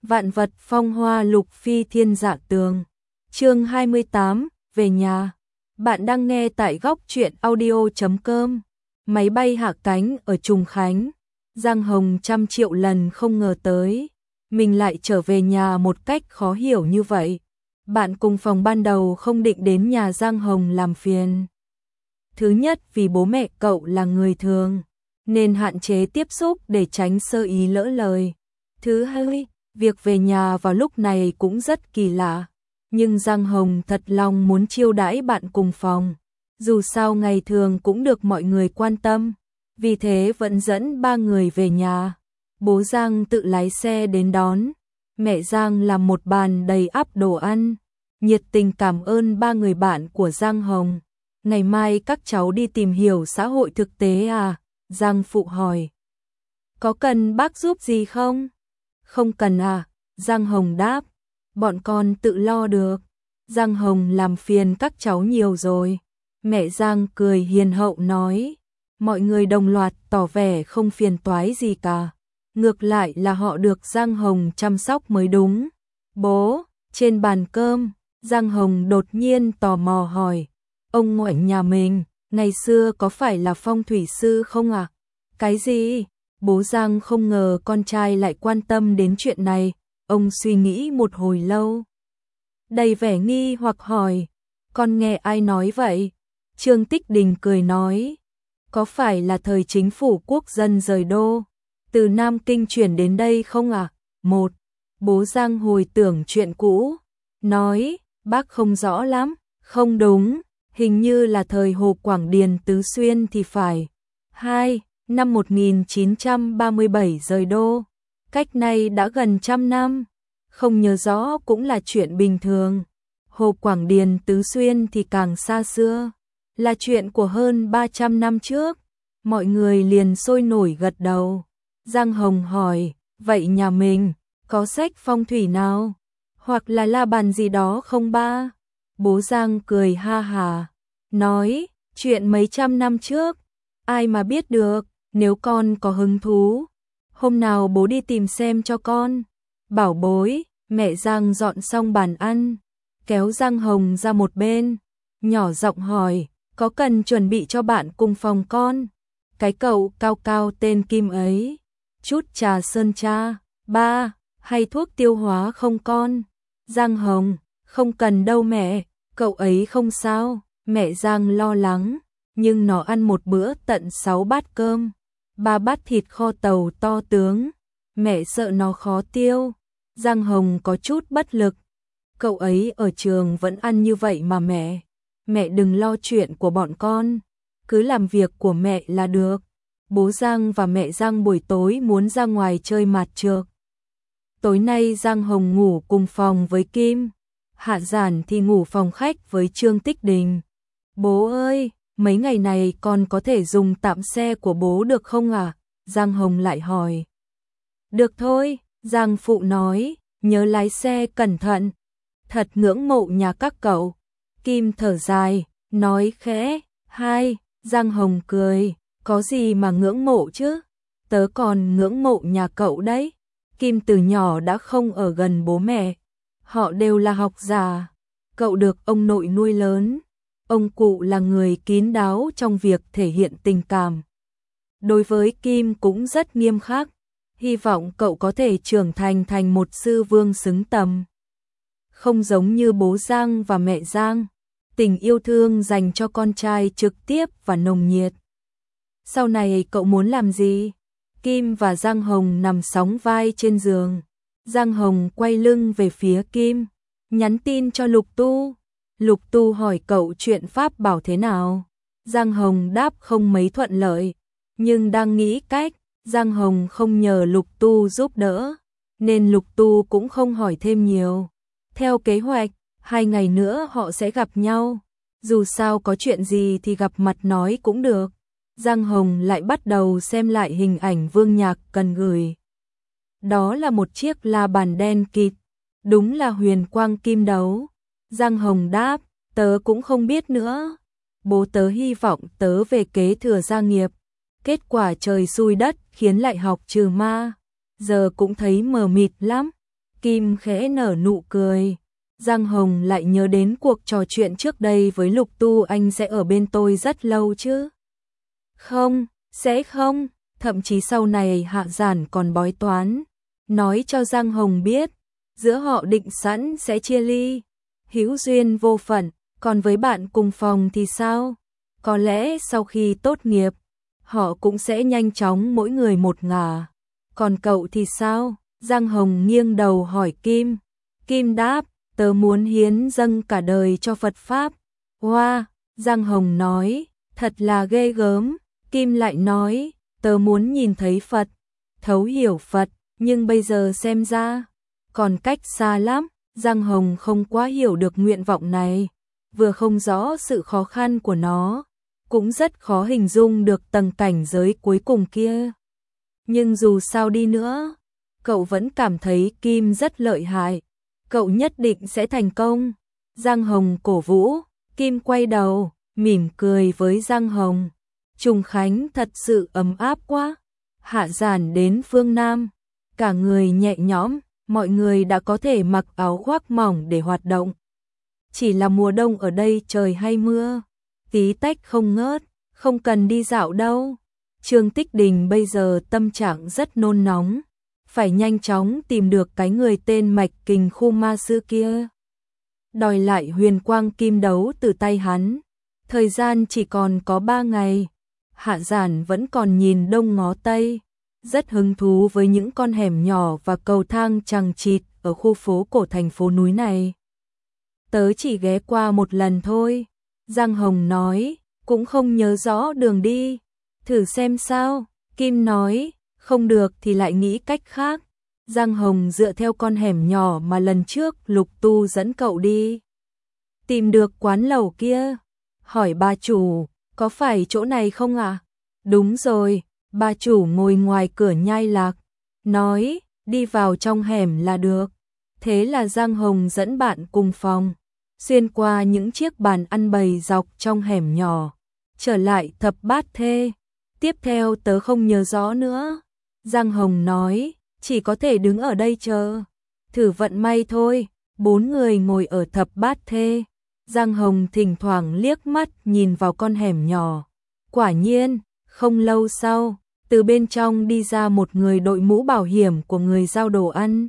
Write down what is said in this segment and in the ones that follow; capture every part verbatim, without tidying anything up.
Vạn vật phong hoa lục phi thiên dạ tường. Chương hai mươi tám, về nhà. Bạn đang nghe tại góc truyện audio chấm com. Máy bay hạ cánh ở Trùng Khánh. Giang Hồng trăm triệu lần không ngờ tới, mình lại trở về nhà một cách khó hiểu như vậy. Bạn cùng phòng ban đầu không định đến nhà Giang Hồng làm phiền. Thứ nhất vì bố mẹ cậu là người thường, nên hạn chế tiếp xúc để tránh sơ ý lỡ lời. Thứ hai, việc về nhà vào lúc này cũng rất kỳ lạ. Nhưng Giang Hồng thật lòng muốn chiêu đãi bạn cùng phòng. Dù sao ngày thường cũng được mọi người quan tâm. Vì thế vẫn dẫn ba người về nhà. Bố Giang tự lái xe đến đón. Mẹ Giang làm một bàn đầy ắp đồ ăn. Nhiệt tình cảm ơn ba người bạn của Giang Hồng. Ngày mai các cháu đi tìm hiểu xã hội thực tế à? Giang Phụ hỏi. Có cần bác giúp gì không? Không cần à? Giang Hồng đáp. Bọn con tự lo được. Giang Hồng làm phiền các cháu nhiều rồi. Mẹ Giang cười hiền hậu nói. Mọi người đồng loạt tỏ vẻ không phiền toái gì cả. Ngược lại là họ được Giang Hồng chăm sóc mới đúng. Bố, trên bàn cơm, Giang Hồng đột nhiên tò mò hỏi. Ông ngoại nhà mình, ngày xưa có phải là phong thủy sư không ạ? À? Cái gì? Bố Giang không ngờ con trai lại quan tâm đến chuyện này. Ông suy nghĩ một hồi lâu. Đầy vẻ nghi hoặc hỏi. Con nghe ai nói vậy? Trương Tích Đình cười nói. Có phải là thời chính phủ quốc dân rời đô, từ Nam Kinh chuyển đến đây không ạ? À? Một, bố Giang hồi tưởng chuyện cũ. Nói, bác không rõ lắm. Không đúng, hình như là thời Hồ Quảng Điền Tứ Xuyên thì phải. Hai, năm một nghìn chín trăm ba mươi bảy rời đô. Cách nay đã gần trăm năm. Không nhớ rõ cũng là chuyện bình thường. Hồ Quảng Điền Tứ Xuyên thì càng xa xưa. Là chuyện của hơn ba trăm năm trước. Mọi người liền sôi nổi gật đầu. Giang Hồng hỏi, vậy nhà mình có sách phong thủy nào? Hoặc là la bàn gì đó không ba? Bố Giang cười ha hà. Nói, chuyện mấy trăm năm trước. Ai mà biết được, nếu con có hứng thú. Hôm nào bố đi tìm xem cho con. Bảo bối, mẹ Giang dọn xong bàn ăn. Kéo Giang Hồng ra một bên. Nhỏ giọng hỏi, có cần chuẩn bị cho bạn cùng phòng con? Cái cậu cao cao tên Kim ấy. Chút trà sơn cha. Ba, hay thuốc tiêu hóa không con? Giang Hồng, không cần đâu mẹ. Cậu ấy không sao. Mẹ Giang lo lắng. Nhưng nó ăn một bữa tận sáu bát cơm. Ba bát thịt kho tàu to tướng. Mẹ sợ nó khó tiêu. Giang Hồng có chút bất lực. Cậu ấy ở trường vẫn ăn như vậy mà mẹ. Mẹ đừng lo chuyện của bọn con. Cứ làm việc của mẹ là được. Bố Giang và mẹ Giang buổi tối muốn ra ngoài chơi mạt trược. Tối nay Giang Hồng ngủ cùng phòng với Kim. Hạ Giản thì ngủ phòng khách với Trương Tích Đình. Bố ơi, mấy ngày này con có thể dùng tạm xe của bố được không à? Giang Hồng lại hỏi. Được thôi, Giang Phụ nói, nhớ lái xe cẩn thận. Thật ngưỡng mộ nhà các cậu. Kim thở dài, nói khẽ. Hai, Giang Hồng cười. Có gì mà ngưỡng mộ chứ? Tớ còn ngưỡng mộ nhà cậu đấy. Kim từ nhỏ đã không ở gần bố mẹ. Họ đều là học giả. Cậu được ông nội nuôi lớn. Ông cụ là người kín đáo trong việc thể hiện tình cảm. Đối với Kim cũng rất nghiêm khắc. Hy vọng cậu có thể trưởng thành thành một sư vương xứng tầm. Không giống như bố Giang và mẹ Giang. Tình yêu thương dành cho con trai trực tiếp và nồng nhiệt. Sau này cậu muốn làm gì? Kim và Giang Hồng nằm sóng vai trên giường. Giang Hồng quay lưng về phía Kim. Nhắn tin cho Lục Tu. Lục Tu hỏi cậu chuyện pháp bảo thế nào. Giang Hồng đáp không mấy thuận lợi. Nhưng đang nghĩ cách. Giang Hồng không nhờ Lục Tu giúp đỡ. Nên Lục Tu cũng không hỏi thêm nhiều. Theo kế hoạch, hai ngày nữa họ sẽ gặp nhau. Dù sao có chuyện gì thì gặp mặt nói cũng được. Giang Hồng lại bắt đầu xem lại hình ảnh Vương Nhạc cần gửi. Đó là một chiếc la bàn đen kịt. Đúng là huyền quang kim đấu. Giang Hồng đáp, tớ cũng không biết nữa. Bố tớ hy vọng tớ về kế thừa gia nghiệp. Kết quả trời xui đất khiến lại học trừ ma. Giờ cũng thấy mờ mịt lắm. Kim khẽ nở nụ cười. Giang Hồng lại nhớ đến cuộc trò chuyện trước đây với Lục Tu, anh sẽ ở bên tôi rất lâu chứ? Không, sẽ không, thậm chí sau này Hạ Giản còn bói toán, nói cho Giang Hồng biết, giữa họ định sẵn sẽ chia ly, hữu duyên vô phận, còn với bạn cùng phòng thì sao? Có lẽ sau khi tốt nghiệp, họ cũng sẽ nhanh chóng mỗi người một ngả. Còn cậu thì sao? Giang Hồng nghiêng đầu hỏi Kim. Kim đáp, tớ muốn hiến dâng cả đời cho Phật Pháp. Wow, Giang Hồng nói, thật là ghê gớm. Kim lại nói, tớ muốn nhìn thấy Phật, thấu hiểu Phật, nhưng bây giờ xem ra, còn cách xa lắm. Giang Hồng không quá hiểu được nguyện vọng này, vừa không rõ sự khó khăn của nó, cũng rất khó hình dung được tầng cảnh giới cuối cùng kia. Nhưng dù sao đi nữa, cậu vẫn cảm thấy Kim rất lợi hại, cậu nhất định sẽ thành công. Giang Hồng cổ vũ, Kim quay đầu, mỉm cười với Giang Hồng. Trùng Khánh thật sự ấm áp quá. Hạ Giản đến phương Nam, cả người nhẹ nhõm, mọi người đã có thể mặc áo khoác mỏng để hoạt động. Chỉ là mùa đông ở đây trời hay mưa, tí tách không ngớt, không cần đi dạo đâu. Trương Tích Đình bây giờ tâm trạng rất nôn nóng, phải nhanh chóng tìm được cái người tên Mạch Kình Khu Ma Sư kia, đòi lại huyền quang kim đấu từ tay hắn. Thời gian chỉ còn có ba ngày. Hạ Giản vẫn còn nhìn đông ngó tây, rất hứng thú với những con hẻm nhỏ và cầu thang chằng chịt ở khu phố cổ thành phố núi này. Tớ chỉ ghé qua một lần thôi, Giang Hồng nói, cũng không nhớ rõ đường đi. Thử xem sao, Kim nói, không được thì lại nghĩ cách khác. Giang Hồng dựa theo con hẻm nhỏ mà lần trước Lục Tu dẫn cậu đi. Tìm được quán lẩu kia, hỏi bà chủ, có phải chỗ này không ạ? À? Đúng rồi, bà chủ ngồi ngoài cửa nhai lạc, nói, đi vào trong hẻm là được. Thế là Giang Hồng dẫn bạn cùng phòng, xuyên qua những chiếc bàn ăn bày dọc trong hẻm nhỏ, trở lại Thập Bát Thê. Tiếp theo tớ không nhớ rõ nữa. Giang Hồng nói, chỉ có thể đứng ở đây chờ, thử vận may thôi. Bốn người ngồi ở Thập Bát Thê. Giang Hồng thỉnh thoảng liếc mắt nhìn vào con hẻm nhỏ. Quả nhiên, không lâu sau, từ bên trong đi ra một người đội mũ bảo hiểm của người giao đồ ăn.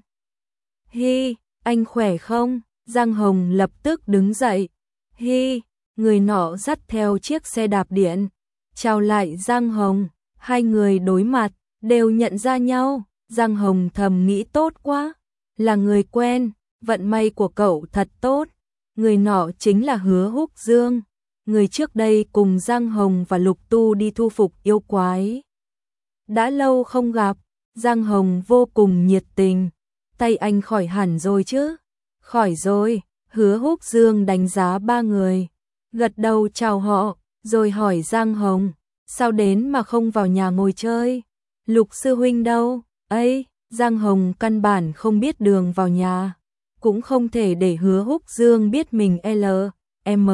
Hi, anh khỏe không? Giang Hồng lập tức đứng dậy. Hi, người nọ dắt theo chiếc xe đạp điện. Chào lại Giang Hồng, hai người đối mặt, đều nhận ra nhau. Giang Hồng thầm nghĩ tốt quá, là người quen, vận may của cậu thật tốt. Người nọ chính là Hứa Húc Dương, người trước đây cùng Giang Hồng và Lục Tu đi thu phục yêu quái. Đã lâu không gặp, Giang Hồng vô cùng nhiệt tình. Tay anh khỏi hẳn rồi chứ? Khỏi rồi, Hứa Húc Dương đánh giá ba người, gật đầu chào họ, rồi hỏi Giang Hồng, sao đến mà không vào nhà ngồi chơi? Lục sư huynh đâu? Ấy, Giang Hồng căn bản không biết đường vào nhà, cũng không thể để Hứa Húc Dương biết mình L, M,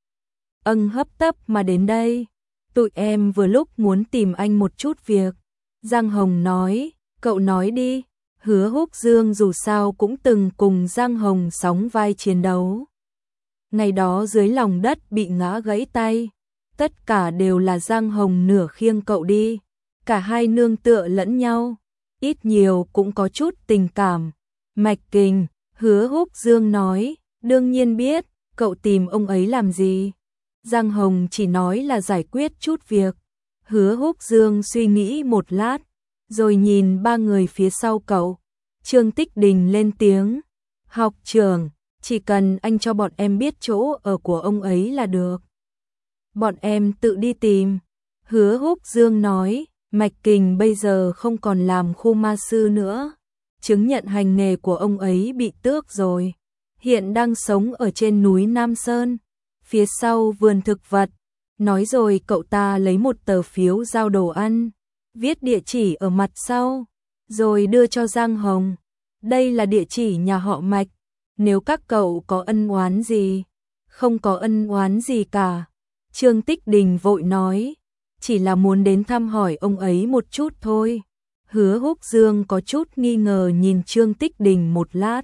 âng hấp tấp mà đến đây. Tụi em vừa lúc muốn tìm anh một chút việc. Giang Hồng nói, cậu nói đi. Hứa Húc Dương dù sao cũng từng cùng Giang Hồng sóng vai chiến đấu. Ngày đó dưới lòng đất bị ngã gãy tay, tất cả đều là Giang Hồng nửa khiêng cậu đi. Cả hai nương tựa lẫn nhau, ít nhiều cũng có chút tình cảm. Mạch Kình, Hứa Húc Dương nói, đương nhiên biết, cậu tìm ông ấy làm gì? Giang Hồng chỉ nói là giải quyết chút việc. Hứa Húc Dương suy nghĩ một lát, rồi nhìn ba người phía sau cậu. Trương Tích Đình lên tiếng, học trưởng, chỉ cần anh cho bọn em biết chỗ ở của ông ấy là được. Bọn em tự đi tìm. Hứa Húc Dương nói, Mạch Kình bây giờ không còn làm khu ma sư nữa. Chứng nhận hành nghề của ông ấy bị tước rồi. Hiện đang sống ở trên núi Nam Sơn, phía sau vườn thực vật. Nói rồi cậu ta lấy một tờ phiếu giao đồ ăn, viết địa chỉ ở mặt sau, rồi đưa cho Giang Hồng. Đây là địa chỉ nhà họ Mạch, nếu các cậu có ân oán gì? Không có ân oán gì cả. Trương Tích Đình vội nói, chỉ là muốn đến thăm hỏi ông ấy một chút thôi. Hứa Húc Dương có chút nghi ngờ nhìn Trương Tích Đình một lát,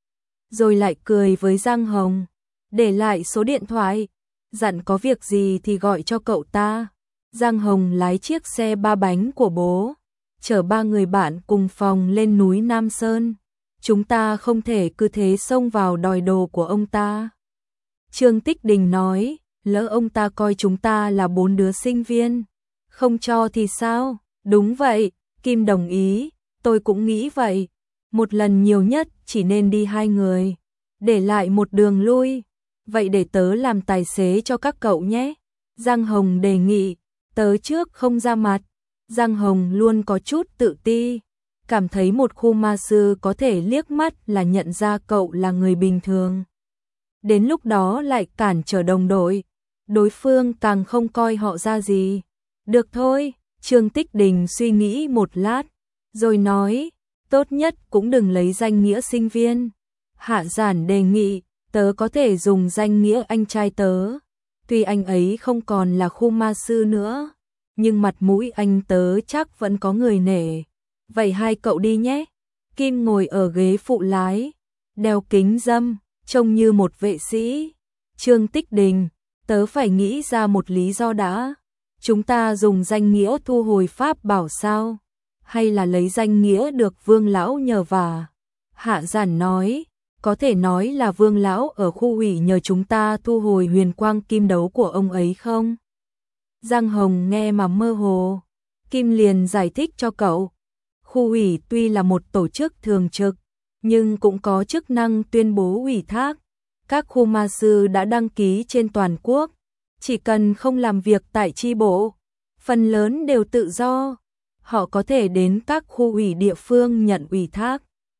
rồi lại cười với Giang Hồng, để lại số điện thoại, dặn có việc gì thì gọi cho cậu ta. Giang Hồng lái chiếc xe ba bánh của bố, chở ba người bạn cùng phòng lên núi Nam Sơn. Chúng ta không thể cứ thế xông vào đòi đồ của ông ta. Trương Tích Đình nói, lỡ ông ta coi chúng ta là bốn đứa sinh viên, không cho thì sao? Đúng vậy, Kim đồng ý, tôi cũng nghĩ vậy. Một lần nhiều nhất chỉ nên đi hai người, để lại một đường lui. Vậy để tớ làm tài xế cho các cậu nhé. Giang Hồng đề nghị, tớ trước không ra mặt. Giang Hồng luôn có chút tự ti, cảm thấy một khu ma sư có thể liếc mắt là nhận ra cậu là người bình thường. Đến lúc đó lại cản trở đồng đội, đối phương càng không coi họ ra gì. Được thôi, Trương Tích Đình suy nghĩ một lát, rồi nói, tốt nhất cũng đừng lấy danh nghĩa sinh viên. Hạ Giản đề nghị, tớ có thể dùng danh nghĩa anh trai tớ. Tuy anh ấy không còn là khu ma sư nữa, nhưng mặt mũi anh tớ chắc vẫn có người nể. Vậy hai cậu đi nhé. Kim ngồi ở ghế phụ lái, đeo kính râm, trông như một vệ sĩ. Trương Tích Đình, tớ phải nghĩ ra một lý do đã. Chúng ta dùng danh nghĩa thu hồi pháp bảo sao? Hay là lấy danh nghĩa được Vương Lão nhờ vả? Hạ Giản nói, có thể nói là Vương Lão ở khu ủy nhờ chúng ta thu hồi huyền quang kim đấu của ông ấy không? Giang Hồng nghe mà mơ hồ. Kim liền giải thích cho cậu. Khu ủy tuy là một tổ chức thường trực, nhưng cũng có chức năng tuyên bố ủy thác. Các khu ma sư đã đăng ký trên toàn quốc, chỉ cần không làm việc tại chi bộ, phần lớn đều tự do. Họ có thể đến các khu ủy địa phương nhận ủy thác,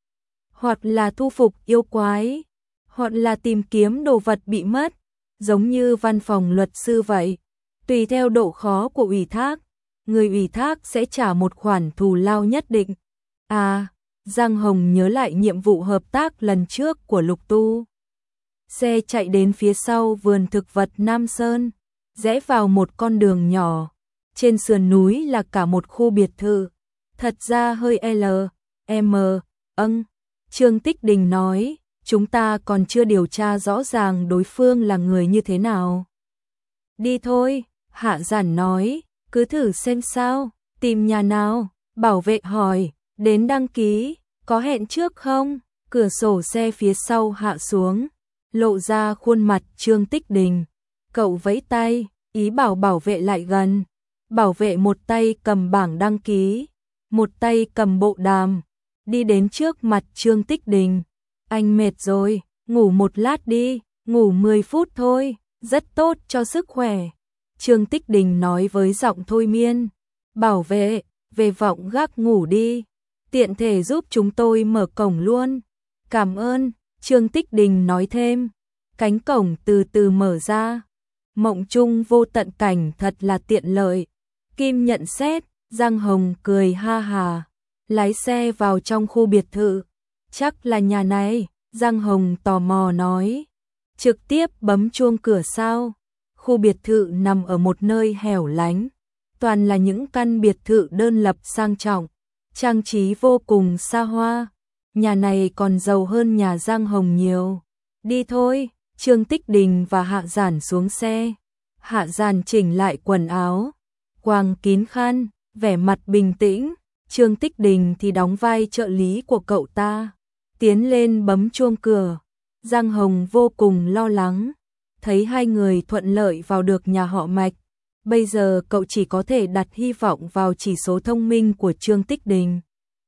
hoặc là thu phục yêu quái, hoặc là tìm kiếm đồ vật bị mất, giống như văn phòng luật sư vậy. Tùy theo độ khó của ủy thác, người ủy thác sẽ trả một khoản thù lao nhất định. À, Giang Hồng nhớ lại nhiệm vụ hợp tác lần trước của Lục Tu. Xe chạy đến phía sau vườn thực vật Nam Sơn, rẽ vào một con đường nhỏ. Trên sườn núi là cả một khu biệt thự. Thật ra hơi L, M, âng. Trương Tích Đình nói, chúng ta còn chưa điều tra rõ ràng đối phương là người như thế nào. Đi thôi, Hạ Giản nói, cứ thử xem sao. Tìm nhà nào? Bảo vệ hỏi. Đến đăng ký, có hẹn trước không? Cửa sổ xe phía sau hạ xuống, lộ ra khuôn mặt Trương Tích Đình. Cậu vẫy tay, ý bảo bảo vệ lại gần. Bảo vệ một tay cầm bảng đăng ký, một tay cầm bộ đàm, đi đến trước mặt Trương Tích Đình. Anh mệt rồi, ngủ một lát đi, ngủ mười phút thôi, rất tốt cho sức khỏe. Trương Tích Đình nói với giọng thôi miên. Bảo vệ, về vọng gác ngủ đi, tiện thể giúp chúng tôi mở cổng luôn. Cảm ơn, Trương Tích Đình nói thêm. Cánh cổng từ từ mở ra. Mộng chung vô tận cảnh thật là tiện lợi. Kim nhận xét, Giang Hồng cười ha hà, lái xe vào trong khu biệt thự. Chắc là nhà này, Giang Hồng tò mò nói. Trực tiếp bấm chuông cửa sao? Khu biệt thự nằm ở một nơi hẻo lánh, toàn là những căn biệt thự đơn lập sang trọng, trang trí vô cùng xa hoa. Nhà này còn giàu hơn nhà Giang Hồng nhiều. Đi thôi, Trương Tích Đình và Hạ Giản xuống xe. Hạ Giản chỉnh lại quần áo, quàng kín khăn, vẻ mặt bình tĩnh. Trương Tích Đình thì đóng vai trợ lý của cậu ta, tiến lên bấm chuông cửa. Giang Hồng vô cùng lo lắng, thấy hai người thuận lợi vào được nhà họ Mạch. Bây giờ cậu chỉ có thể đặt hy vọng vào chỉ số thông minh của Trương Tích Đình.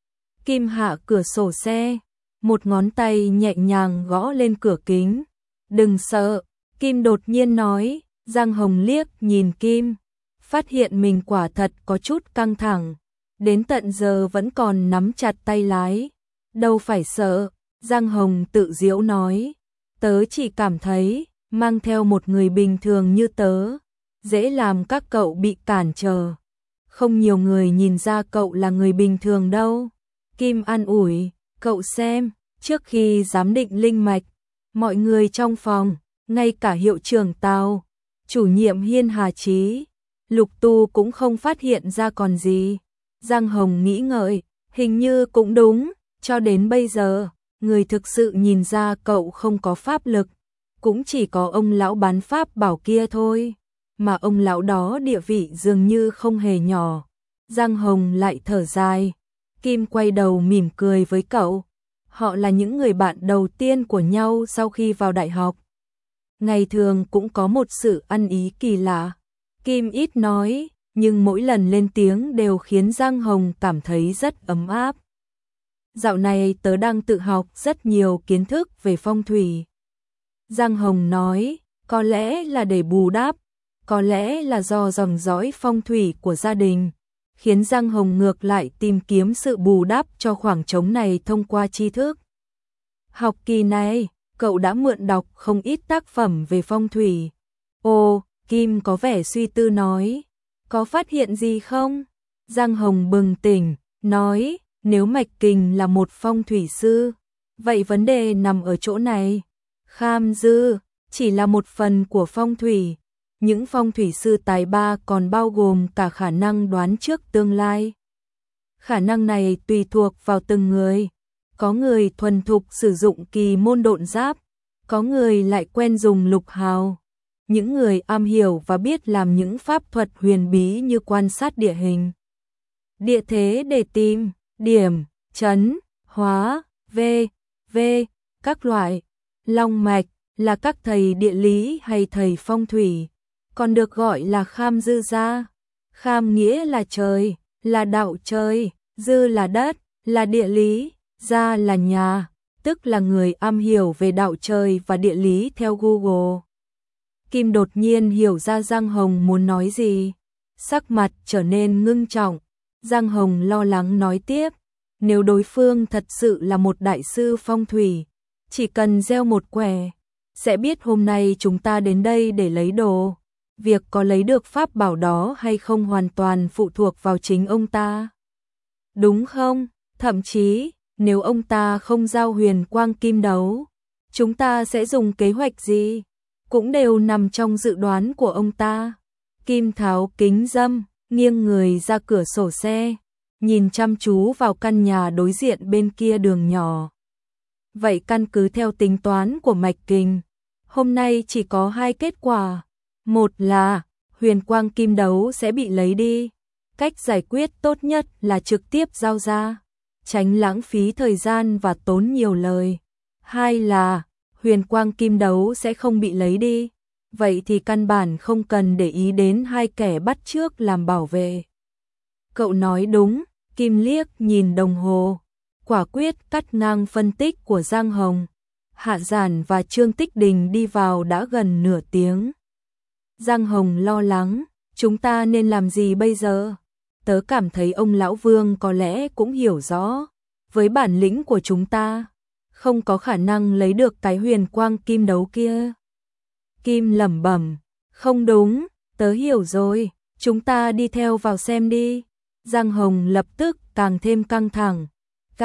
Kim hạ cửa sổ xe, một ngón tay nhẹ nhàng gõ lên cửa kính. Đừng sợ, Kim đột nhiên nói. Giang Hồng liếc nhìn Kim, phát hiện mình quả thật có chút căng thẳng. Đến tận giờ vẫn còn nắm chặt tay lái. Đâu phải sợ, Giang Hồng tự giễu nói. Tớ chỉ cảm thấy, mang theo một người bình thường như tớ, dễ làm các cậu bị cản trở. Không nhiều người nhìn ra cậu là người bình thường đâu. Kim an ủi, cậu xem, trước khi giám định linh mạch, mọi người trong phòng, ngay cả hiệu trưởng Tào, chủ nhiệm Hiên Hà Chí, Lục Tu cũng không phát hiện ra còn gì. Giang Hồng nghĩ ngợi, Hình như cũng đúng, cho đến bây giờ, người thực sự nhìn ra cậu không có pháp lực, cũng chỉ có ông lão bán pháp bảo kia thôi, mà ông lão đó địa vị dường như không hề nhỏ. Giang Hồng lại thở dài, Kim quay đầu mỉm cười với cậu. Họ là những người bạn đầu tiên của nhau sau khi vào đại học. Ngày thường cũng có một sự ăn ý kỳ lạ. Kim ít nói, nhưng mỗi lần lên tiếng đều khiến Giang Hồng cảm thấy rất ấm áp. Dạo này tớ đang tự học rất nhiều kiến thức về phong thủy. Giang Hồng nói, có lẽ là để bù đắp, có lẽ là do dòng dõi phong thủy của gia đình, khiến Giang Hồng ngược lại tìm kiếm sự bù đắp cho khoảng trống này thông qua tri thức. Học kỳ này, cậu đã mượn đọc không ít tác phẩm về phong thủy. Ồ, Kim có vẻ suy tư nói, có phát hiện gì không? Giang Hồng bừng tỉnh, nói, nếu Mạch Kình là một phong thủy sư, vậy vấn đề nằm ở chỗ này. Kham dư chỉ là một phần của phong thủy. Những phong thủy sư tài ba còn bao gồm cả khả năng đoán trước tương lai. Khả năng này tùy thuộc vào từng người. Có người thuần thục sử dụng kỳ môn độn giáp, có người lại quen dùng lục hào. Những người am hiểu và biết làm những pháp thuật huyền bí như quan sát địa hình, địa thế để tìm điểm, chấn, hóa, v, v, các loại. Long mạch là các thầy địa lý hay thầy phong thủy, còn được gọi là kham dư gia. Kham nghĩa là trời, là đạo trời, dư là đất, là địa lý, gia là nhà, tức là người am hiểu về đạo trời và địa lý theo Google. Kim đột nhiên hiểu ra Giang Hồng muốn nói gì, sắc mặt trở nên ngưng trọng. Giang Hồng lo lắng nói tiếp, nếu đối phương thật sự là một đại sư phong thủy, chỉ cần gieo một quẻ, sẽ biết hôm nay chúng ta đến đây để lấy đồ. Việc có lấy được pháp bảo đó hay không hoàn toàn phụ thuộc vào chính ông ta. Đúng không? Thậm chí, nếu ông ta không giao huyền quang kim đấu, chúng ta sẽ dùng kế hoạch gì? Cũng đều nằm trong dự đoán của ông ta. Kim tháo kính râm, nghiêng người ra cửa sổ xe, nhìn chăm chú vào căn nhà đối diện bên kia đường nhỏ. Vậy căn cứ theo tính toán của Mạch Kình, hôm nay chỉ có hai kết quả. Một là huyền quang kim đấu sẽ bị lấy đi. Cách giải quyết tốt nhất là trực tiếp giao ra, tránh lãng phí thời gian và tốn nhiều lời. Hai là huyền quang kim đấu sẽ không bị lấy đi. Vậy thì căn bản không cần để ý đến hai kẻ bắt chước làm bảo vệ. Cậu nói đúng, Kim liếc nhìn đồng hồ, quả quyết cắt ngang phân tích của Giang Hồng. Hạ Giản và Trương Tích Đình đi vào đã gần nửa tiếng. Giang Hồng lo lắng, chúng ta nên làm gì bây giờ? Tớ cảm thấy ông lão Vương có lẽ cũng hiểu rõ, với bản lĩnh của chúng ta, không có khả năng lấy được cái huyền quang kim đấu kia. Kim lẩm bẩm, không đúng, tớ hiểu rồi, chúng ta đi theo vào xem đi. Giang Hồng lập tức càng thêm căng thẳng. K,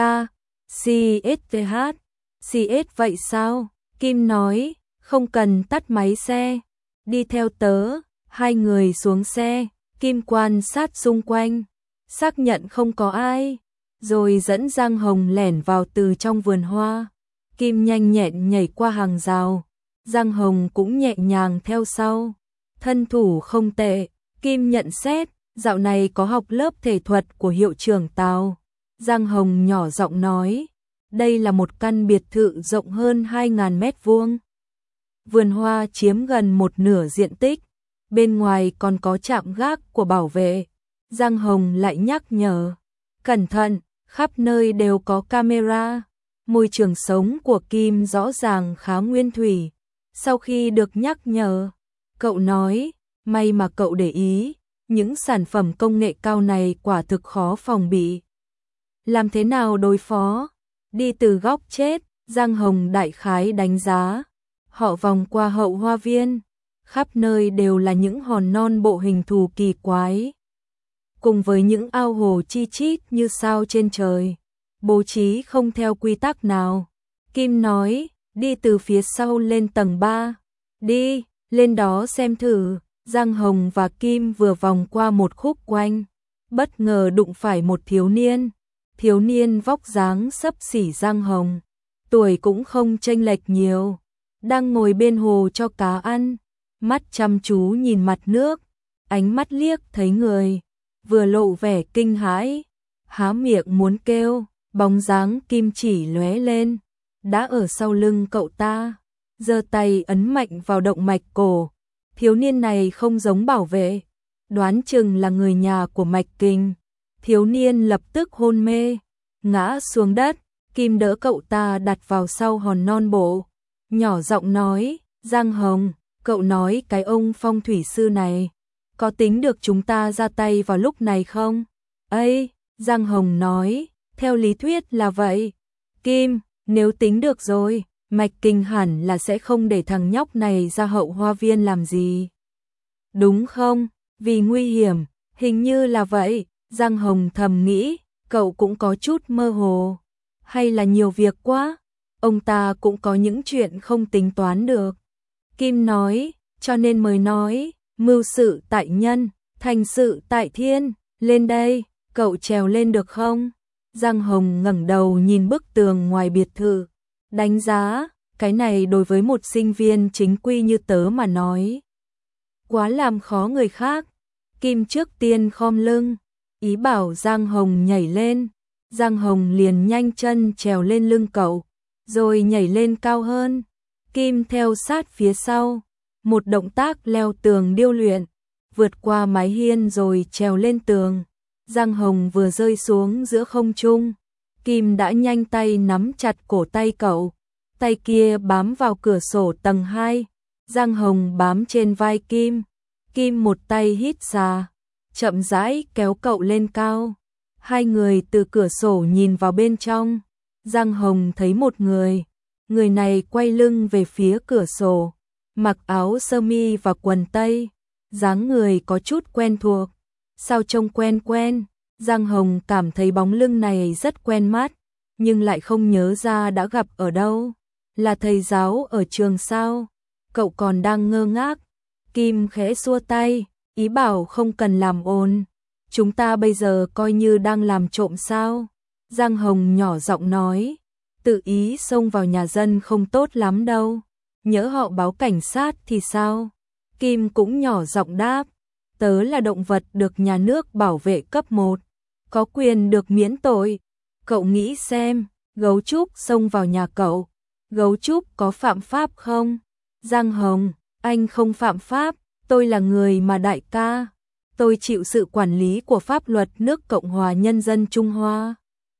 C S T H, C S vậy sao? Kim nói, không cần tắt máy xe, đi theo tớ. Hai người xuống xe, Kim quan sát xung quanh, xác nhận không có ai, rồi dẫn Giang Hồng lẻn vào từ trong vườn hoa. Kim nhanh nhẹn nhảy qua hàng rào, Giang Hồng cũng nhẹ nhàng theo sau. Thân thủ không tệ, Kim nhận xét, dạo này có học lớp thể thuật của hiệu trưởng Tào. Giang Hồng nhỏ giọng nói, đây là một căn biệt thự rộng hơn hai nghìn mét vuông. Vườn hoa chiếm gần một nửa diện tích, bên ngoài còn có trạm gác của bảo vệ. Giang Hồng lại nhắc nhở, cẩn thận, khắp nơi đều có camera. Môi trường sống của Kim rõ ràng khá nguyên thủy. Sau khi được nhắc nhở, cậu nói, may mà cậu để ý, những sản phẩm công nghệ cao này quả thực khó phòng bị. Làm thế nào đối phó? Đi từ góc chết, Giang Hồng đại khái đánh giá. Họ vòng qua hậu hoa viên, khắp nơi đều là những hòn non bộ hình thù kỳ quái, cùng với những ao hồ chi chít như sao trên trời, bố trí không theo quy tắc nào. Kim nói, đi từ phía sau lên tầng ba, đi, lên đó xem thử. Giang Hồng và Kim vừa vòng qua một khúc quanh, bất ngờ đụng phải một thiếu niên. thiếu niên vóc dáng xấp xỉ Giang Hồng, tuổi cũng không chênh lệch nhiều, đang ngồi bên hồ cho cá ăn, mắt chăm chú nhìn mặt nước, ánh mắt liếc thấy người, vừa lộ vẻ kinh hãi, há miệng muốn kêu, bóng dáng Kim chỉ lóe lên, đã ở sau lưng cậu ta, giơ tay ấn mạnh vào động mạch cổ. Thiếu niên này không giống bảo vệ, đoán chừng là người nhà của Mạch Kình. Thiếu niên lập tức hôn mê, ngã xuống đất, Kim đỡ cậu ta đặt vào sau hòn non bộ, nhỏ giọng nói, Giang Hồng, cậu nói cái ông phong thủy sư này, có tính được chúng ta ra tay vào lúc này không? Ây, Giang Hồng nói, theo lý thuyết là vậy. Kim, nếu tính được rồi, Mạch Kình hẳn là sẽ không để thằng nhóc này ra hậu hoa viên làm gì. Đúng không? Vì nguy hiểm, hình như là vậy. Giang Hồng thầm nghĩ, cậu cũng có chút mơ hồ. Hay là nhiều việc quá? Ông ta cũng có những chuyện không tính toán được. Kim nói, cho nên mới nói, mưu sự tại nhân, thành sự tại thiên, lên đây, cậu trèo lên được không? Giang Hồng ngẩng đầu nhìn bức tường ngoài biệt thự, đánh giá, cái này đối với một sinh viên chính quy như tớ mà nói, quá làm khó người khác. Kim trước tiên khom lưng, ý bảo Giang Hồng nhảy lên. Giang Hồng liền nhanh chân trèo lên lưng cậu, rồi nhảy lên cao hơn. Kim theo sát phía sau, một động tác leo tường điêu luyện, vượt qua mái hiên rồi trèo lên tường. Giang Hồng vừa rơi xuống giữa không trung, Kim đã nhanh tay nắm chặt cổ tay cậu, tay kia bám vào cửa sổ tầng hai, Giang Hồng bám trên vai Kim. Kim một tay hít xà, chậm rãi kéo cậu lên cao. Hai người từ cửa sổ nhìn vào bên trong. Giang Hồng thấy một người, người này quay lưng về phía cửa sổ, mặc áo sơ mi và quần tây, dáng người có chút quen thuộc. Sao trông quen quen? Giang Hồng cảm thấy bóng lưng này rất quen mắt, nhưng lại không nhớ ra đã gặp ở đâu. Là thầy giáo ở trường sao? Cậu còn đang ngơ ngác. Kim khẽ xua tay, ý bảo không cần làm ồn. Chúng ta bây giờ coi như đang làm trộm sao? Giang Hồng nhỏ giọng nói, tự ý xông vào nhà dân không tốt lắm đâu. Nhỡ họ báo cảnh sát thì sao? Kim cũng nhỏ giọng đáp, tớ là động vật được nhà nước bảo vệ cấp một, có quyền được miễn tội. Cậu nghĩ xem, gấu trúc xông vào nhà cậu, gấu trúc có phạm pháp không? Giang Hồng, anh không phạm pháp, tôi là người mà đại ca. Tôi chịu sự quản lý của pháp luật nước Cộng hòa Nhân dân Trung Hoa.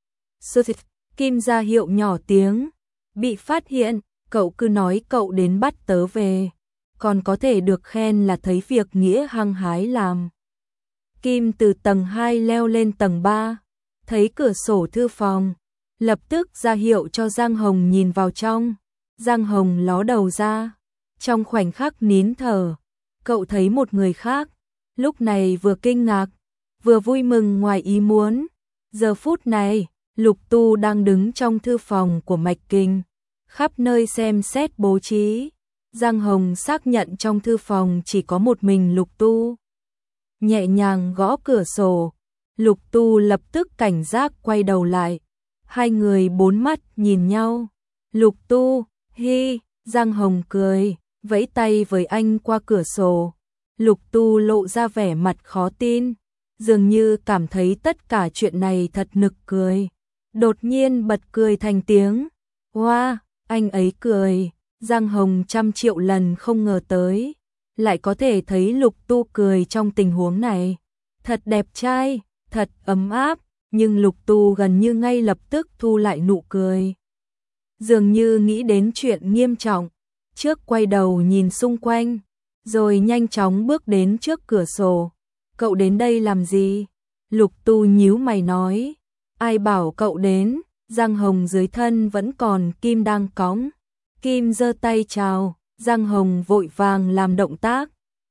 Kim ra hiệu nhỏ tiếng, bị phát hiện, cậu cứ nói cậu đến bắt tớ về, còn có thể được khen là thấy việc nghĩa hăng hái làm. Kim từ tầng hai leo lên tầng ba, thấy cửa sổ thư phòng, lập tức ra hiệu cho Giang Hồng nhìn vào trong. Giang Hồng ló đầu ra, trong khoảnh khắc nín thở, cậu thấy một người khác, lúc này vừa kinh ngạc, vừa vui mừng ngoài ý muốn. Giờ phút này, Lục Tu đang đứng trong thư phòng của Mạch Kình, khắp nơi xem xét bố trí. Giang Hồng xác nhận trong thư phòng chỉ có một mình Lục Tu. Nhẹ nhàng gõ cửa sổ, Lục Tu lập tức cảnh giác quay đầu lại. Hai người bốn mắt nhìn nhau. Lục Tu, hi, Giang Hồng cười, vẫy tay với anh qua cửa sổ. Lục Tu lộ ra vẻ mặt khó tin, dường như cảm thấy tất cả chuyện này thật nực cười. Đột nhiên bật cười thành tiếng. Wow, anh ấy cười. Giang Hồng trăm triệu lần không ngờ tới, lại có thể thấy Lục Tu cười trong tình huống này. Thật đẹp trai, thật ấm áp, nhưng Lục Tu gần như ngay lập tức thu lại nụ cười. Dường như nghĩ đến chuyện nghiêm trọng, trước quay đầu nhìn xung quanh, rồi nhanh chóng bước đến trước cửa sổ. Cậu đến đây làm gì? Lục Tu nhíu mày nói. Ai bảo cậu đến? Giang Hồng dưới thân vẫn còn Kim đang cõng. Kim giơ tay chào, Giang Hồng vội vàng làm động tác.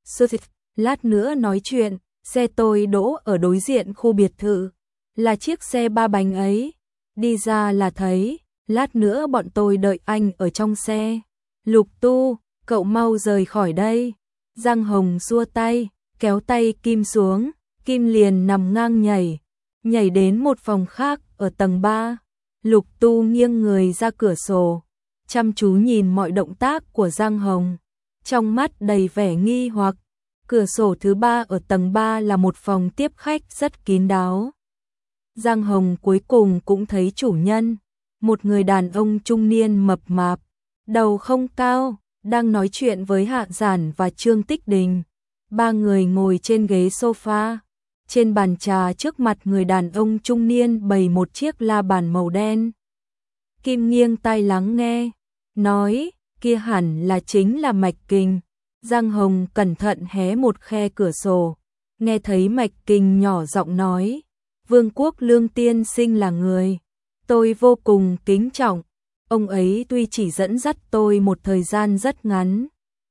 Lát nữa nói chuyện, xe tôi đỗ ở đối diện khu biệt thự, là chiếc xe ba bánh ấy. Đi ra là thấy, lát nữa bọn tôi đợi anh ở trong xe. Lục Tu, cậu mau rời khỏi đây. Giang Hồng xua tay, kéo tay Kim xuống, Kim liền nằm ngang nhảy, nhảy đến một phòng khác ở tầng ba. Lục Tu nghiêng người ra cửa sổ, chăm chú nhìn mọi động tác của Giang Hồng, trong mắt đầy vẻ nghi hoặc. Cửa sổ thứ ba ở tầng ba là một phòng tiếp khách rất kín đáo. Giang Hồng cuối cùng cũng thấy chủ nhân, một người đàn ông trung niên mập mạp, đầu không cao, đang nói chuyện với Hạ Giản và Trương Tích Đình. Ba người ngồi trên ghế sofa. Trên bàn trà trước mặt người đàn ông trung niên bày một chiếc la bàn màu đen. Kim nghiêng tai lắng nghe, nói, kia hẳn là chính là Mạch Kình. Giang Hồng cẩn thận hé một khe cửa sổ, nghe thấy Mạch Kình nhỏ giọng nói, Vương Quốc Lương tiên sinh là người tôi vô cùng kính trọng. Ông ấy tuy chỉ dẫn dắt tôi một thời gian rất ngắn,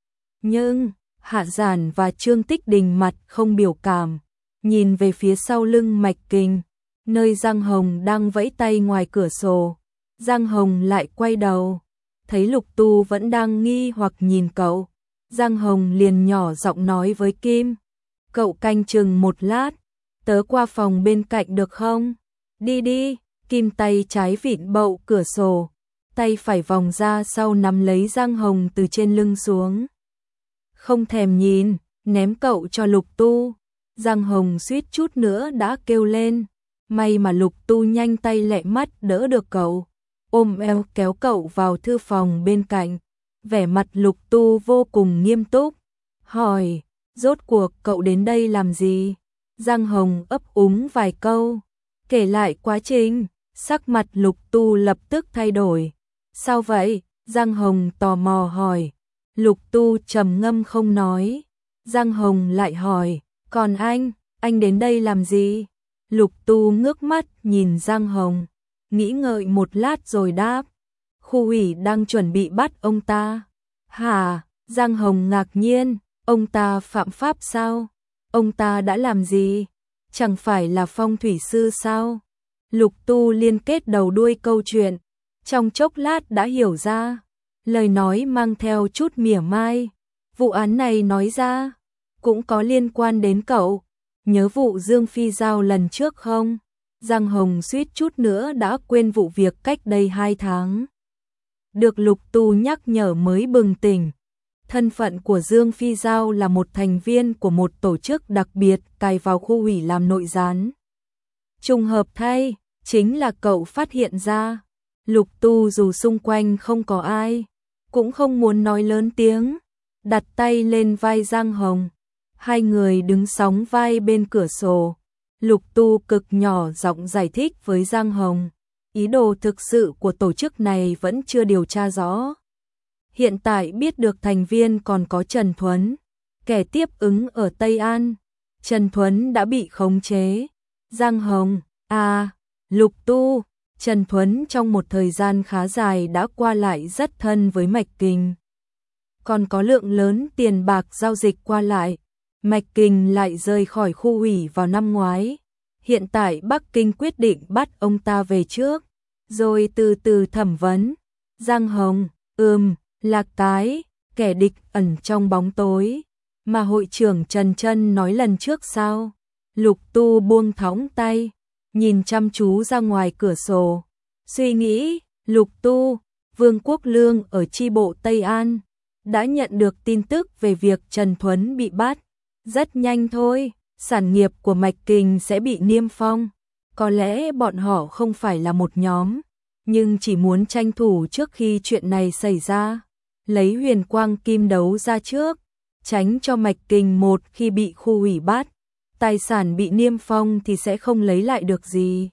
nhưng Hạ Giản và Trương Tích Đình mặt không biểu cảm, nhìn về phía sau lưng Mạch Kình, nơi Giang Hồng đang vẫy tay ngoài cửa sổ. Giang Hồng lại quay đầu, thấy Lục Tu vẫn đang nghi hoặc nhìn cậu. Giang Hồng liền nhỏ giọng nói với Kim, cậu canh chừng một lát, tớ qua phòng bên cạnh được không? Đi đi. Kim tay trái vịn bậu cửa sổ, tay phải vòng ra sau nắm lấy Giang Hồng từ trên lưng xuống. Không thèm nhìn, ném cậu cho Lục Tu. Giang Hồng suýt chút nữa đã kêu lên, may mà Lục Tu nhanh tay lẹ mắt đỡ được cậu, ôm eo kéo cậu vào thư phòng bên cạnh. Vẻ mặt Lục Tu vô cùng nghiêm túc, hỏi, rốt cuộc cậu đến đây làm gì? Giang Hồng ấp úng vài câu, kể lại quá trình. Sắc mặt Lục Tu lập tức thay đổi. Sao vậy? Giang Hồng tò mò hỏi. Lục Tu trầm ngâm không nói. Giang Hồng lại hỏi, còn anh, anh đến đây làm gì? Lục Tu ngước mắt nhìn Giang Hồng, nghĩ ngợi một lát rồi đáp, khu ủy đang chuẩn bị bắt ông ta. Hả? Giang Hồng ngạc nhiên, ông ta phạm pháp sao? Ông ta đã làm gì? Chẳng phải là phong thủy sư sao? Lục Tu liên kết đầu đuôi câu chuyện, trong chốc lát đã hiểu ra, lời nói mang theo chút mỉa mai. Vụ án này nói ra, cũng có liên quan đến cậu, nhớ vụ Dương Phi Giao lần trước không? Giang Hồng suýt chút nữa đã quên vụ việc cách đây hai tháng. Được Lục Tu nhắc nhở mới bừng tỉnh. Thân phận của Dương Phi Giao là một thành viên của một tổ chức đặc biệt cài vào khu ủy làm nội gián. Trùng hợp thay, chính là cậu phát hiện ra. Lục Tu dù xung quanh không có ai, cũng không muốn nói lớn tiếng, đặt tay lên vai Giang Hồng. Hai người đứng sóng vai bên cửa sổ. Lục Tu cực nhỏ giọng giải thích với Giang Hồng, ý đồ thực sự của tổ chức này vẫn chưa điều tra rõ. Hiện tại biết được thành viên còn có Trần Thuấn, kẻ tiếp ứng ở Tây An. Trần Thuấn đã bị khống chế. Giang Hồng, à, Lục Tu, Trần Thuấn trong một thời gian khá dài đã qua lại rất thân với Mạch Kình. Còn có lượng lớn tiền bạc giao dịch qua lại. Mạch Kình lại rời khỏi khu ủy vào năm ngoái. Hiện tại Bắc Kinh quyết định bắt ông ta về trước, rồi từ từ thẩm vấn. Giang Hồng, ừm, là cái, kẻ địch ẩn trong bóng tối, mà hội trưởng Trần Trân nói lần trước sao? Lục Tu buông thõng tay, nhìn chăm chú ra ngoài cửa sổ. Suy nghĩ, Lục Tu, Vương Quốc Lương ở chi bộ Tây An, đã nhận được tin tức về việc Trần Thuấn bị bắt. Rất nhanh thôi, sản nghiệp của Mạch Kình sẽ bị niêm phong. Có lẽ bọn họ không phải là một nhóm, nhưng chỉ muốn tranh thủ trước khi chuyện này xảy ra, lấy Huyền Quang Kim đấu ra trước, tránh cho Mạch Kình một khi bị khu ủy bắt, tài sản bị niêm phong thì sẽ không lấy lại được gì.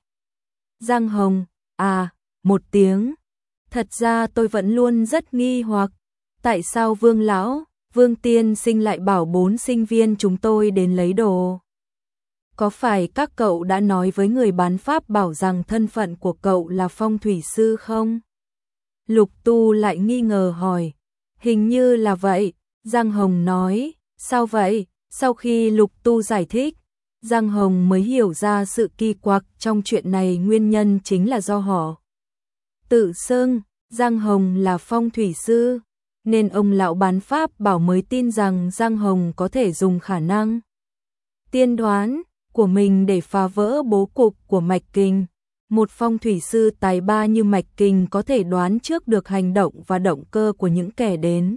Giang Hồng, à, một tiếng. Thật ra tôi vẫn luôn rất nghi hoặc, tại sao Vương Lão, Vương Tiên Sinh lại bảo bốn sinh viên chúng tôi đến lấy đồ? Có phải các cậu đã nói với người bán pháp bảo rằng thân phận của cậu là phong thủy sư không? Lục Tu lại nghi ngờ hỏi. Hình như là vậy, Giang Hồng nói. Sao vậy? Sau khi Lục Tu giải thích, Giang Hồng mới hiểu ra sự kỳ quặc trong chuyện này, nguyên nhân chính là do họ tự xưng Giang Hồng là phong thủy sư, nên ông lão bán pháp bảo mới tin rằng Giang Hồng có thể dùng khả năng tiên đoán của mình để phá vỡ bố cục của Mạch Kình. Một phong thủy sư tài ba như Mạch Kình có thể đoán trước được hành động và động cơ của những kẻ đến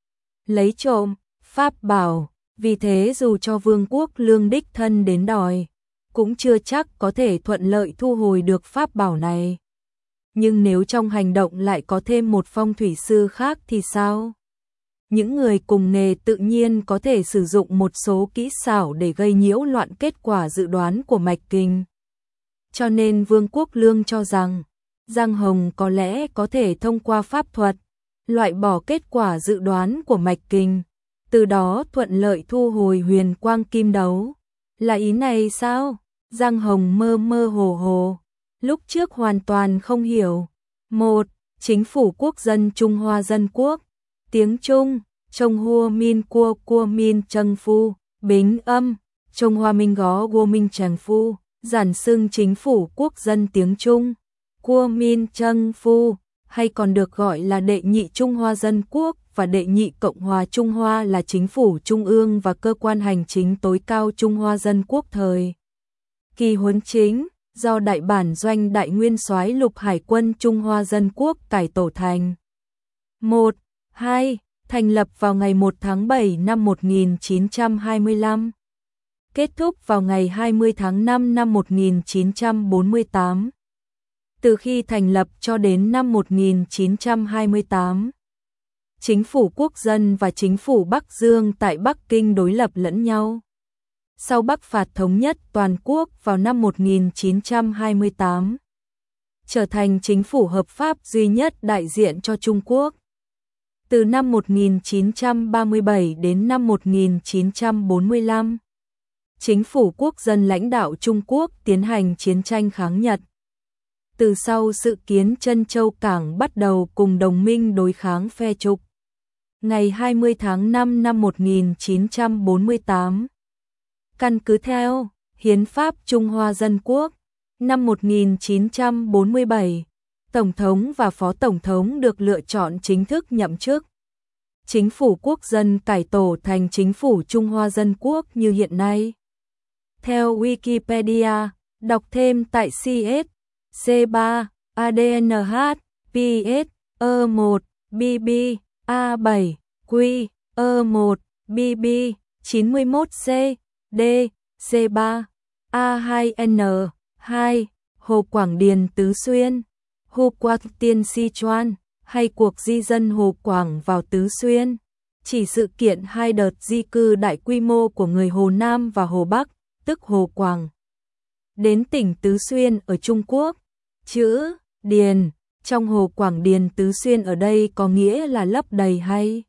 lấy trộm pháp bảo, vì thế dù cho Vương Quốc Lương đích thân đến đòi, cũng chưa chắc có thể thuận lợi thu hồi được pháp bảo này. Nhưng nếu trong hành động lại có thêm một phong thủy sư khác thì sao? Những người cùng nghề tự nhiên có thể sử dụng một số kỹ xảo để gây nhiễu loạn kết quả dự đoán của Mạch Kình. Cho nên Vương Quốc Lương cho rằng, Giang Hồng có lẽ có thể thông qua pháp thuật, loại bỏ kết quả dự đoán của Mạch Kình, từ đó thuận lợi thu hồi huyền quang kim đấu. Là ý này sao? Giang Hồng mơ mơ hồ hồ, lúc trước hoàn toàn không hiểu. Một, Chính phủ quốc dân Trung Hoa Dân Quốc, tiếng Trung, Trung Hoa Minh Cua Cua Minh Trần Phu, Bính âm, Trung Hoa Minh Gó Gô Minh Trần Phu, giản xưng Chính phủ quốc dân tiếng Trung, Cua Minh Trần Phu, hay còn được gọi là đệ nhị Trung Hoa Dân Quốc và đệ nhị Cộng hòa Trung Hoa là chính phủ trung ương và cơ quan hành chính tối cao Trung Hoa Dân Quốc thời kỳ huấn chính, do đại bản doanh đại nguyên soái lục hải quân Trung Hoa Dân Quốc cải tổ thành. một. hai. Thành lập vào ngày một tháng bảy năm một nghìn chín trăm hai mươi lăm. Kết thúc vào ngày hai mươi tháng năm năm một nghìn chín trăm bốn mươi tám. Từ khi thành lập cho đến năm một nghìn chín trăm hai mươi tám, Chính phủ quốc dân và Chính phủ Bắc Dương tại Bắc Kinh đối lập lẫn nhau. Sau Bắc phạt thống nhất toàn quốc vào năm một nghìn chín trăm hai mươi tám, trở thành chính phủ hợp pháp duy nhất đại diện cho Trung Quốc. Từ năm một nghìn chín trăm ba mươi bảy đến năm một nghìn chín trăm bốn mươi lăm, Chính phủ quốc dân lãnh đạo Trung Quốc tiến hành chiến tranh kháng Nhật. Từ sau sự kiến Trân Châu Cảng bắt đầu cùng đồng minh đối kháng phe Trục. Ngày hai mươi tháng năm năm một nghìn chín trăm bốn mươi tám, căn cứ theo Hiến pháp Trung Hoa Dân Quốc, năm một nghìn chín trăm bốn mươi bảy, Tổng thống và Phó Tổng thống được lựa chọn chính thức nhậm chức. Chính phủ quốc dân cải tổ thành Chính phủ Trung Hoa Dân Quốc như hiện nay. Theo Wikipedia, đọc thêm tại C S, C ba, A D N H, P S, E một, B B, A bảy, Q, E một, B B, chín mươi mốt C, D, C ba, A hai N, hai, Hồ Quảng Điền Tứ Xuyên, Hồ Quảng Tiên Sichuan, hay cuộc di dân Hồ Quảng vào Tứ Xuyên, chỉ sự kiện hai đợt di cư đại quy mô của người Hồ Nam và Hồ Bắc, tức Hồ Quảng, đến tỉnh Tứ Xuyên ở Trung Quốc. Chữ Điền trong Hồ Quảng Điền Tứ Xuyên ở đây có nghĩa là lấp đầy hay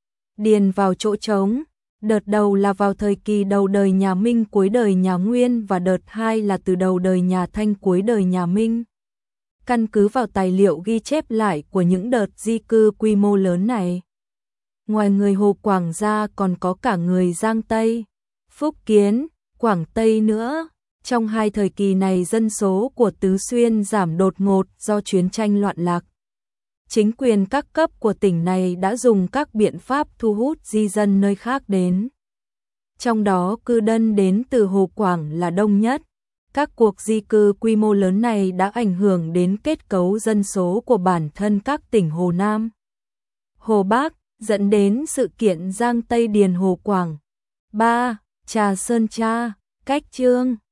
điền vào chỗ trống. Đợt đầu là vào thời kỳ đầu đời nhà Minh cuối đời nhà Nguyên và đợt hai là từ đầu đời nhà Thanh cuối đời nhà Minh. Căn cứ vào tài liệu ghi chép lại của những đợt di cư quy mô lớn này, ngoài người Hồ Quảng ra còn có cả người Giang Tây, Phúc Kiến, Quảng Tây nữa. Trong hai thời kỳ này dân số của Tứ Xuyên giảm đột ngột do chiến tranh loạn lạc. Chính quyền các cấp của tỉnh này đã dùng các biện pháp thu hút di dân nơi khác đến. Trong đó cư dân đến từ Hồ Quảng là đông nhất. Các cuộc di cư quy mô lớn này đã ảnh hưởng đến kết cấu dân số của bản thân các tỉnh Hồ Nam, Hồ Bắc, dẫn đến sự kiện Giang Tây Điền Hồ Quảng. ba. Trà Sơn Tra, Cách Chương.